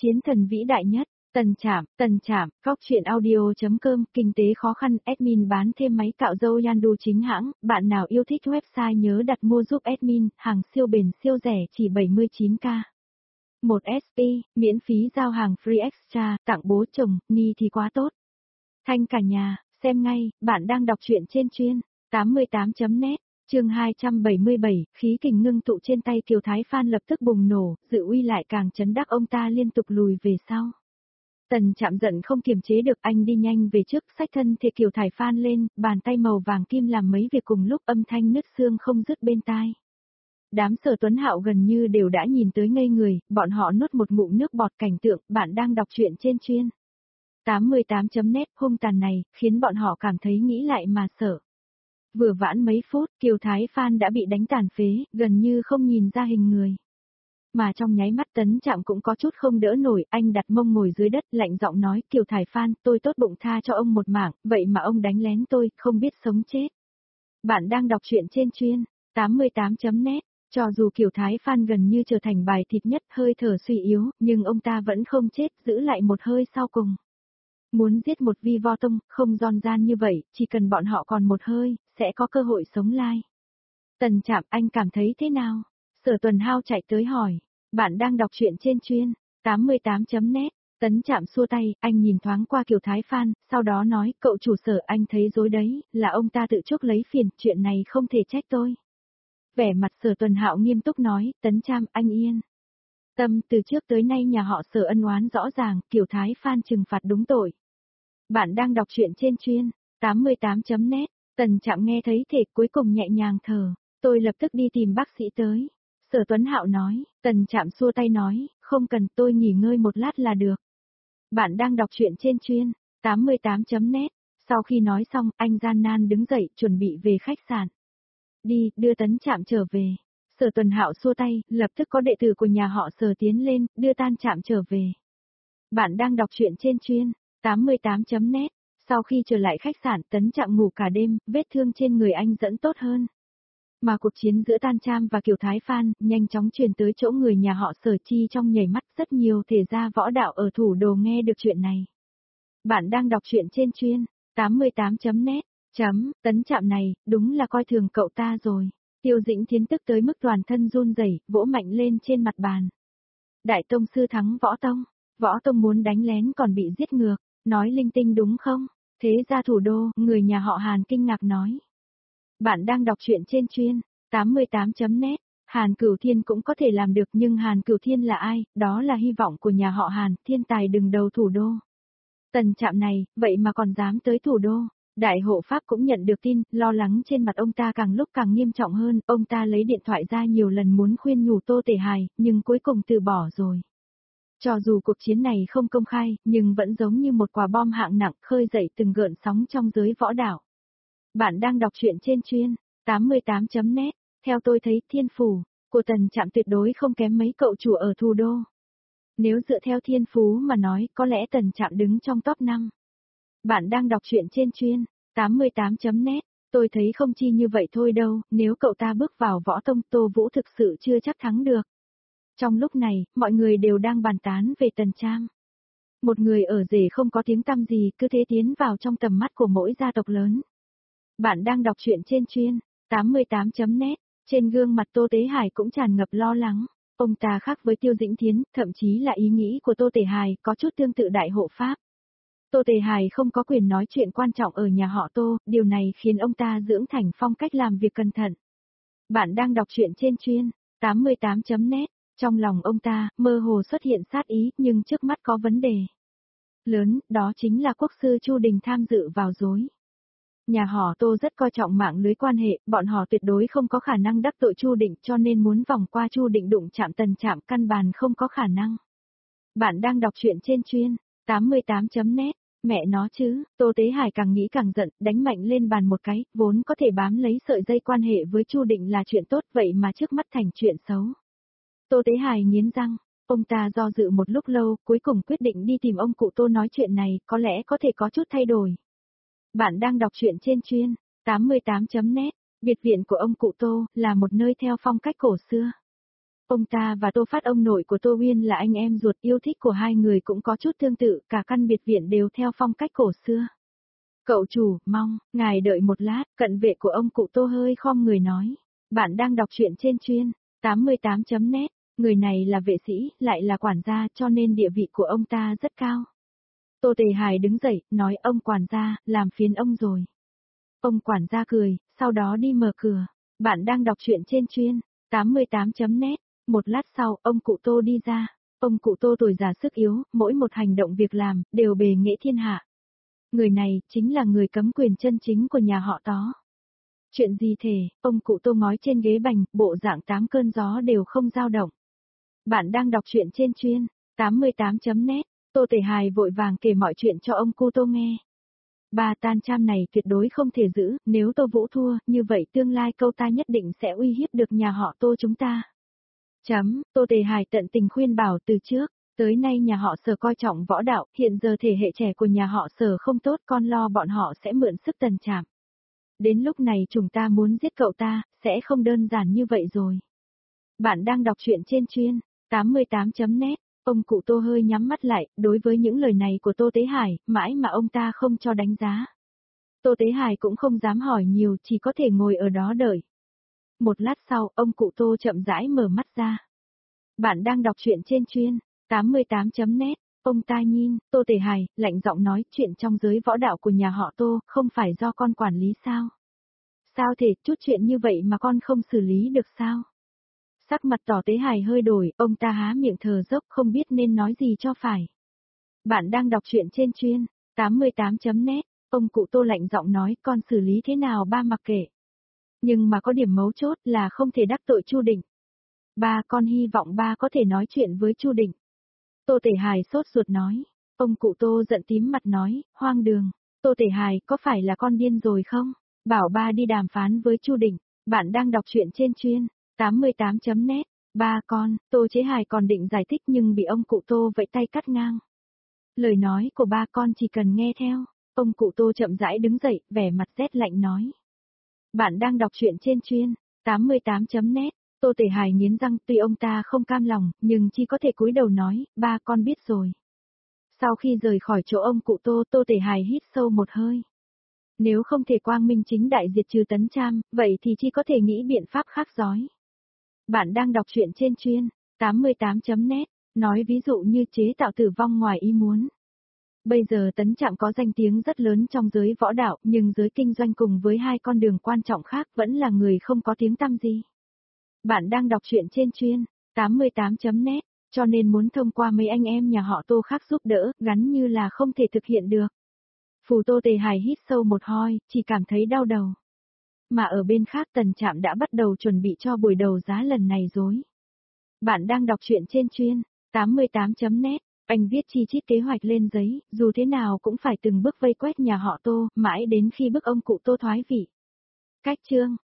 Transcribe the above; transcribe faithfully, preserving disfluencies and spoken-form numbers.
Chiến thần vĩ đại nhất, Tần Trạm, Tần Trạm, Góc truyện audio.com, kinh tế khó khăn, admin bán thêm máy cạo râu Yandu chính hãng, bạn nào yêu thích website nhớ đặt mua giúp admin, hàng siêu bền siêu rẻ chỉ bảy mươi chín k. một ét pê, miễn phí giao hàng free extra, tặng bố chồng, ni thì quá tốt. Thanh cả nhà, xem ngay, bạn đang đọc truyện trên chuyên, tám mươi tám chấm net. Chương hai trăm bảy mươi bảy, khí kình ngưng tụ trên tay Kiều Thái Phan lập tức bùng nổ, dự uy lại càng chấn đắc ông ta liên tục lùi về sau. Tần Trạm giận không kiềm chế được, anh đi nhanh về trước, xách thân thể Kiều Thái Phan lên, bàn tay màu vàng kim làm mấy việc cùng lúc, âm thanh nứt xương không dứt bên tai. Đám Sở Tuấn Hạo gần như đều đã nhìn tới ngây người, bọn họ nuốt một ngụm nước bọt. Cảnh tượng bạn đang đọc truyện trên chuyên tám mươi tám chấm net hung tàn này, khiến bọn họ cảm thấy nghĩ lại mà sợ. Vừa vãn mấy phút, Kiều Thái Phan đã bị đánh tàn phế, gần như không nhìn ra hình người. Mà trong nháy mắt Tấn Trạm cũng có chút không đỡ nổi, anh đặt mông ngồi dưới đất, lạnh giọng nói, Kiều Thái Phan, tôi tốt bụng tha cho ông một mạng, vậy mà ông đánh lén tôi, không biết sống chết. Bạn đang đọc truyện trên chuyên tám mươi tám chấm net, cho dù Kiều Thái Phan gần như trở thành bài thịt nhất, hơi thở suy yếu, nhưng ông ta vẫn không chết, giữ lại một hơi sau cùng. Muốn giết một vi vo tông, không giòn gian như vậy, chỉ cần bọn họ còn một hơi, sẽ có cơ hội sống lai. Tần Trạm, anh cảm thấy thế nào? Sở Tuần Hao chạy tới hỏi. Bạn đang đọc truyện trên chuyên tám mươi tám chấm net. Tấn Trạm xua tay, anh nhìn thoáng qua Kiều Thái Phan, sau đó nói, cậu chủ Sở, anh thấy dối đấy, là ông ta tự chuốc lấy phiền, chuyện này không thể trách tôi. Vẻ mặt Sở Tuần Hạo nghiêm túc nói, Tấn Trạm, anh yên tâm, từ trước tới nay nhà họ Sở ân oán rõ ràng, Kiều Thái Phan trừng phạt đúng tội. Bạn đang đọc truyện trên chuyên tám mươi tám chấm net. Tần Trạm nghe thấy thể cuối cùng nhẹ nhàng thở, tôi lập tức đi tìm bác sĩ tới. Sở Tuấn Hạo nói, Tần Trạm xua tay nói, không cần, tôi nghỉ ngơi một lát là được. Bạn đang đọc truyện trên chuyên tám mươi tám chấm net. Sau khi nói xong, anh gian nan đứng dậy, chuẩn bị về khách sạn. Đi, đưa Tấn Trạm trở về. Sở Tuần Hạo xua tay, lập tức có đệ tử của nhà họ Sở tiến lên, đưa Tan Trạm trở về. Bạn đang đọc truyện trên chuyên tám mươi tám chấm net. Sau khi trở lại khách sạn, Tấn Trạm ngủ cả đêm, vết thương trên người anh dẫn tốt hơn. Mà cuộc chiến giữa Tan Trạm và Kiều Thái Phan nhanh chóng truyền tới chỗ người nhà họ Sở chi trong nhảy mắt, rất nhiều thể gia võ đạo ở thủ đô nghe được chuyện này. Bạn đang đọc truyện trên chuyên tám mươi tám chấm net. Chấm, Tấn Trạm này, đúng là coi thường cậu ta rồi. Tiêu Dĩnh Thiến tức tới mức toàn thân run rẩy, vỗ mạnh lên trên mặt bàn. Đại tông sư thắng võ tông, võ tông muốn đánh lén còn bị giết ngược, nói linh tinh đúng không? Thế ra thủ đô, người nhà họ Hàn kinh ngạc nói. Bạn đang đọc truyện trên chuyên tám mươi tám chấm net. Hàn Cửu Thiên cũng có thể làm được, nhưng Hàn Cửu Thiên là ai? Đó là hy vọng của nhà họ Hàn, thiên tài đứng đầu thủ đô. Tần Trạm này, vậy mà còn dám tới thủ đô. Đại hộ pháp cũng nhận được tin, lo lắng trên mặt ông ta càng lúc càng nghiêm trọng hơn, ông ta lấy điện thoại ra nhiều lần muốn khuyên nhủ Tô Tể Hài, nhưng cuối cùng từ bỏ rồi. Cho dù cuộc chiến này không công khai, nhưng vẫn giống như một quả bom hạng nặng khơi dậy từng gợn sóng trong giới võ đạo. Bạn đang đọc truyện trên chuyên tám mươi tám chấm net. Theo tôi thấy, thiên phú của Tần Trạm tuyệt đối không kém mấy cậu chủ ở thủ đô. Nếu dựa theo thiên phú mà nói, có lẽ Tần Trạm đứng trong top năm. Bạn đang đọc truyện trên chuyên tám mươi tám chấm net. Tôi thấy không chi như vậy thôi đâu, nếu cậu ta bước vào võ tông, Tô Vũ thực sự chưa chắc thắng được. Trong lúc này, mọi người đều đang bàn tán về Tần Trạm. Một người ở rể không có tiếng tăm gì, cứ thế tiến vào trong tầm mắt của mỗi gia tộc lớn. Bạn đang đọc truyện trên chuyên tám mươi tám chấm net. Trên gương mặt Tô Tế Hải cũng tràn ngập lo lắng. Ông ta khác với Tiêu Dĩnh Thiến, thậm chí là ý nghĩ của Tô Tể Hài có chút tương tự đại hộ pháp. Tô Tể Hài không có quyền nói chuyện quan trọng ở nhà họ Tô, điều này khiến ông ta dưỡng thành phong cách làm việc cẩn thận. Bạn đang đọc truyện trên chuyên tám mươi tám chấm net. Trong lòng ông ta, mơ hồ xuất hiện sát ý, nhưng trước mắt có vấn đề lớn, đó chính là quốc sư Chu Đình tham dự vào dối. Nhà họ Tô rất coi trọng mạng lưới quan hệ, bọn họ tuyệt đối không có khả năng đắc tội Chu Định, cho nên muốn vòng qua Chu Định đụng chạm Tần Trạm căn bản không có khả năng. Bạn đang đọc truyện trên chuyên tám mươi tám chấm net. Mẹ nó chứ, Tô Tế Hải càng nghĩ càng giận, đánh mạnh lên bàn một cái, vốn có thể bám lấy sợi dây quan hệ với Chu Định là chuyện tốt, vậy mà trước mắt thành chuyện xấu. Tô Tế Hải nghiến răng, ông ta do dự một lúc lâu, cuối cùng quyết định đi tìm ông cụ Tô nói chuyện này, có lẽ có thể có chút thay đổi. Bạn đang đọc truyện trên chuyên tám mươi tám chấm net. Biệt viện của ông cụ Tô là một nơi theo phong cách cổ xưa. Ông ta và Tô Phát ông nội của Tô Uyên là anh em ruột, yêu thích của hai người cũng có chút tương tự, cả căn biệt viện đều theo phong cách cổ xưa. Cậu chủ, mong, ngài đợi một lát, cận vệ của ông cụ Tô hơi khom người nói. Bạn đang đọc truyện trên chuyên tám mươi tám chấm net, người này là vệ sĩ, lại là quản gia cho nên địa vị của ông ta rất cao. Tô Tề Hải đứng dậy, nói ông quản gia, làm phiền ông rồi. Ông quản gia cười, sau đó đi mở cửa. Bạn đang đọc truyện trên chuyên tám mươi tám chấm net, một lát sau, ông cụ Tô đi ra. Ông cụ Tô tuổi già sức yếu, mỗi một hành động việc làm, đều bề nghệ thiên hạ. Người này, chính là người cấm quyền chân chính của nhà họ Tó. Chuyện gì thể, ông cụ Tô ngói trên ghế bành, bộ dạng tám cơn gió đều không dao động. Bạn đang đọc truyện trên chuyên tám mươi tám chấm net, Tô Tề Hải vội vàng kể mọi chuyện cho ông cụ Tô nghe. Bà tan cham này tuyệt đối không thể giữ, nếu Tô Vũ thua, như vậy tương lai câu ta nhất định sẽ uy hiếp được nhà họ Tô chúng ta. Chấm, Tô Tề Hải tận tình khuyên bảo từ trước, tới nay nhà họ Sở coi trọng võ đạo, hiện giờ thể hệ trẻ của nhà họ Sở không tốt, con lo bọn họ sẽ mượn sức Tần Trạm. Đến lúc này chúng ta muốn giết cậu ta, sẽ không đơn giản như vậy rồi. Bạn đang đọc truyện trên chuyên tám mươi tám chấm net, ông cụ Tô hơi nhắm mắt lại, đối với những lời này của Tô Tế Hải, mãi mà ông ta không cho đánh giá. Tô Tế Hải cũng không dám hỏi nhiều, chỉ có thể ngồi ở đó đợi. Một lát sau, ông cụ Tô chậm rãi mở mắt ra. Bạn đang đọc truyện trên chuyên tám mươi tám chấm net, ông ta nhìn, Tô Tề Hải, lạnh giọng nói, chuyện trong giới võ đạo của nhà họ Tô, không phải do con quản lý sao? Sao thể, chút chuyện như vậy mà con không xử lý được sao? Sắc mặt Tỏ Tế Hải hơi đổi, ông ta há miệng thở dốc không biết nên nói gì cho phải. Bạn đang đọc truyện trên chuyên tám mươi tám chấm net, ông cụ Tô lạnh giọng nói, con xử lý thế nào ba mặc kệ. Nhưng mà có điểm mấu chốt là không thể đắc tội Chu Định. Ba, con hy vọng ba có thể nói chuyện với Chu Định. Tô Tề Hải sốt ruột nói. Ông cụ Tô giận tím mặt nói, hoang đường. Tô Tề Hải, có phải là con điên rồi không? Bảo ba đi đàm phán với Chu Định. Bạn đang đọc truyện trên chuyên tám mươi tám chấm net. Ba con, Tô Chế Hải còn định giải thích nhưng bị ông cụ Tô vẫy tay cắt ngang. Lời nói của ba con chỉ cần nghe theo. Ông cụ Tô chậm rãi đứng dậy, vẻ mặt rét lạnh nói. Bạn đang đọc truyện trên chuyên tám mươi tám chấm net. Tô Tề Hải nghiến răng, tuy ông ta không cam lòng, nhưng chỉ có thể cúi đầu nói, ba con biết rồi. Sau khi rời khỏi chỗ ông cụ Tô, Tô Tề Hải hít sâu một hơi. Nếu không thể quang minh chính đại diệt trừ Tấn Tram, vậy thì chỉ có thể nghĩ biện pháp khác giói. Bạn đang đọc truyện trên chuyên tám mươi tám chấm net, nói ví dụ như chế tạo tử vong ngoài ý muốn. Bây giờ Tấn Trạm có danh tiếng rất lớn trong giới võ đạo, nhưng giới kinh doanh cùng với hai con đường quan trọng khác vẫn là người không có tiếng tăm gì. Bạn đang đọc truyện trên chuyên tám mươi tám chấm net, cho nên muốn thông qua mấy anh em nhà họ Tô khác giúp đỡ, gắn như là không thể thực hiện được. Phù Tô Tề Hải hít sâu một hơi, chỉ cảm thấy đau đầu. Mà ở bên khác Tần Trạm đã bắt đầu chuẩn bị cho buổi đấu giá lần này rồi. Bạn đang đọc truyện trên chuyên tám mươi tám chấm net, anh viết chi chít kế hoạch lên giấy, dù thế nào cũng phải từng bước vây quét nhà họ Tô, mãi đến khi bức ông cụ Tô thoái vị. Cách chương